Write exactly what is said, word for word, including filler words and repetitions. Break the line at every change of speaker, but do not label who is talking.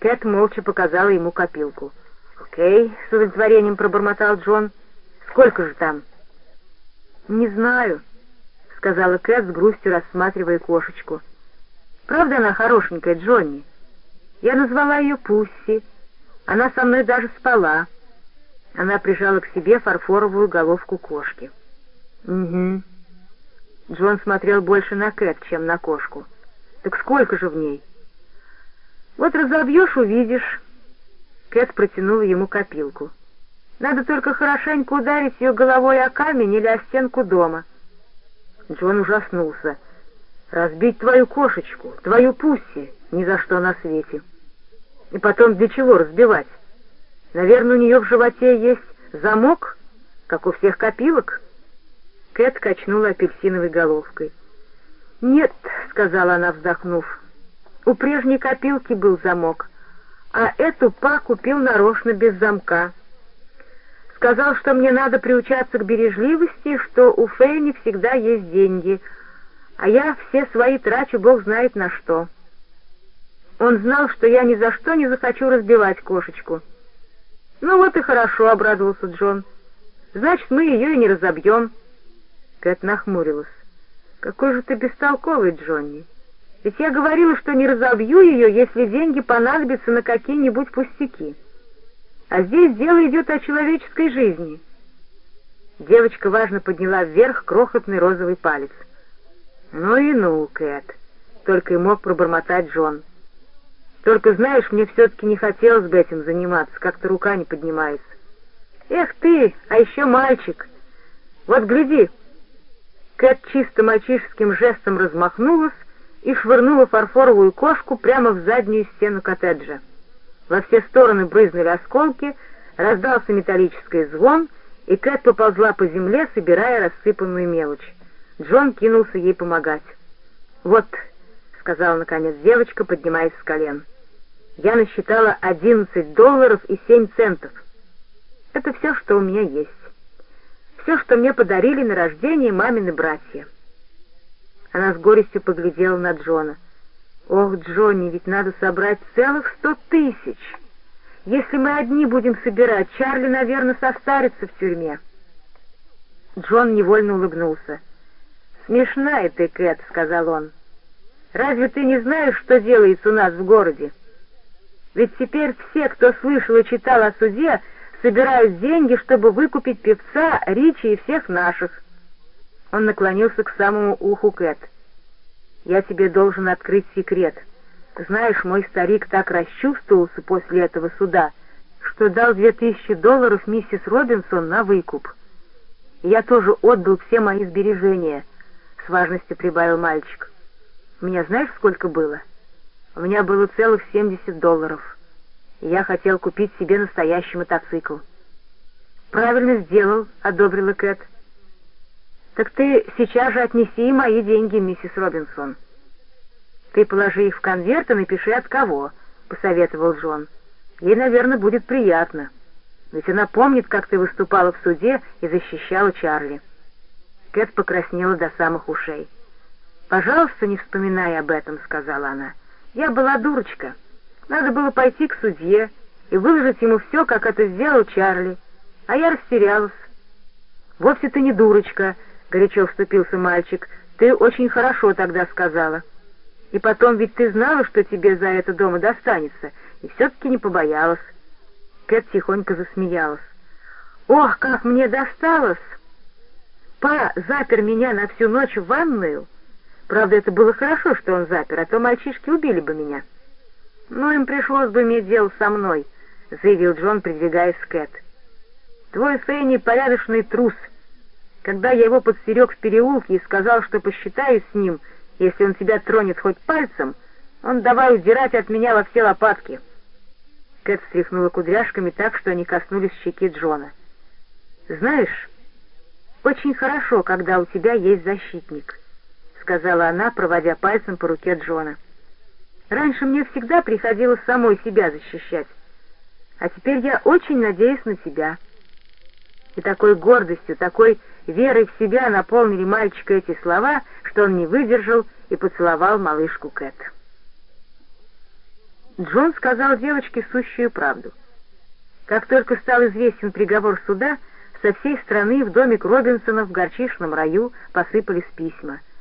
Кэт молча показала ему копилку. «Окей», — с удовлетворением пробормотал Джон. «Сколько же там?» «Не знаю», — сказала Кэт с грустью, рассматривая кошечку. «Правда она хорошенькая, Джонни? Я назвала ее Пусси. Она со мной даже спала». Она прижала к себе фарфоровую головку кошки. «Угу». Джон смотрел больше на Кэт, чем на кошку. «Так сколько же в ней?» «Вот разобьешь — увидишь». Кэт протянула ему копилку. «Надо только хорошенько ударить ее головой о камень или о стенку дома». Джон ужаснулся. «Разбить твою кошечку, твою Пусси, ни за что на свете. И потом для чего разбивать? Наверное, у нее в животе есть замок, как у всех копилок?» Кэт качнула апельсиновой головкой. «Нет», — сказала она, вздохнув, — «у прежней копилки был замок, а эту Па купил нарочно без замка. Сказал, что мне надо приучаться к бережливости, что у Фейни всегда есть деньги, а я все свои трачу бог знает на что. Он знал, что я ни за что не захочу разбивать кошечку». «Ну вот и хорошо», — обрадовался Джон. «Значит, мы ее и не разобьем». Кэт нахмурилась. «Какой же ты бестолковый, Джонни. Ведь я говорила, что не разобью ее, если деньги понадобятся на какие-нибудь пустяки. А здесь дело идет о человеческой жизни». Девочка важно подняла вверх крохотный розовый палец. «Ну и ну, Кэт», — только и мог пробормотать Джон. «Только, знаешь, мне все-таки не хотелось бы этим заниматься, как-то рука не поднимается». «Эх ты, а еще мальчик! Вот гляди!» Кэт чисто мальчишеским жестом размахнулась и швырнула фарфоровую кошку прямо в заднюю стену коттеджа. Во все стороны брызнули осколки, раздался металлический звон, и Кэт поползла по земле, собирая рассыпанную мелочь. Джон кинулся ей помогать. «Вот», — сказала наконец девочка, поднимаясь с колен, — «я насчитала одиннадцать долларов и семь центов. Это все, что у меня есть. Все, что мне подарили на рождение мамины братья». Она с горестью поглядела на Джона. «Ох, Джонни, ведь надо собрать целых сто тысяч. Если мы одни будем собирать, Чарли, наверное, состарится в тюрьме». Джон невольно улыбнулся. «Смешная ты, Кэт», — сказал он. «Разве ты не знаешь, что делается у нас в городе? Ведь теперь все, кто слышал и читал о суде, собирают деньги, чтобы выкупить певца, Ричи и всех наших». Он наклонился к самому уху Кэт. «Я тебе должен открыть секрет. Знаешь, мой старик так расчувствовался после этого суда, что дал две тысячи долларов миссис Робинсон на выкуп. Я тоже отдал все мои сбережения», — с важностью прибавил мальчик. «У меня знаешь, сколько было? У меня было целых семьдесят долларов. И я хотел купить себе настоящий мотоцикл». «Правильно сделал», — одобрила Кэт. «Так ты сейчас же отнеси мои деньги, миссис Робинсон». «Ты положи их в конверт и напиши, от кого», — посоветовал Джон. «Ей, наверное, будет приятно. Ведь она помнит, как ты выступала в суде и защищала Чарли». Кэт покраснела до самых ушей. «Пожалуйста, не вспоминай об этом», — сказала она. «Я была дурочка. Надо было пойти к судье и выложить ему все, как это сделал Чарли. А я растерялась». «Вовсе ты не дурочка», — горячо вступился мальчик. «Ты очень хорошо тогда сказала. И потом ведь ты знала, что тебе за это дома достанется, и все-таки не побоялась». Кэт тихонько засмеялась. «Ох, как мне досталось! Па запер меня на всю ночь в ванную. Правда, это было хорошо, что он запер, а то мальчишки убили бы меня». «Ну, им пришлось бы иметь дело со мной», — заявил Джон, придвигаясь к Кэт. «Твой Фейни порядочный трус. Когда я его подстерег в переулке и сказал, что посчитаюсь с ним, если он тебя тронет хоть пальцем, он давай удирать от меня во все лопатки». Кэт встряхнула кудряшками так, что они коснулись щеки Джона. «Знаешь, очень хорошо, когда у тебя есть защитник», — сказала она, проводя пальцем по руке Джона. «Раньше мне всегда приходилось самой себя защищать, а теперь я очень надеюсь на тебя». И такой гордостью, такой верой в себя наполнили мальчика эти слова, что он не выдержал и поцеловал малышку Кэт. Джон сказал девочке сущую правду. Как только стал известен приговор суда, со всей страны в домик Робинсонов в горчичном раю посыпались письма.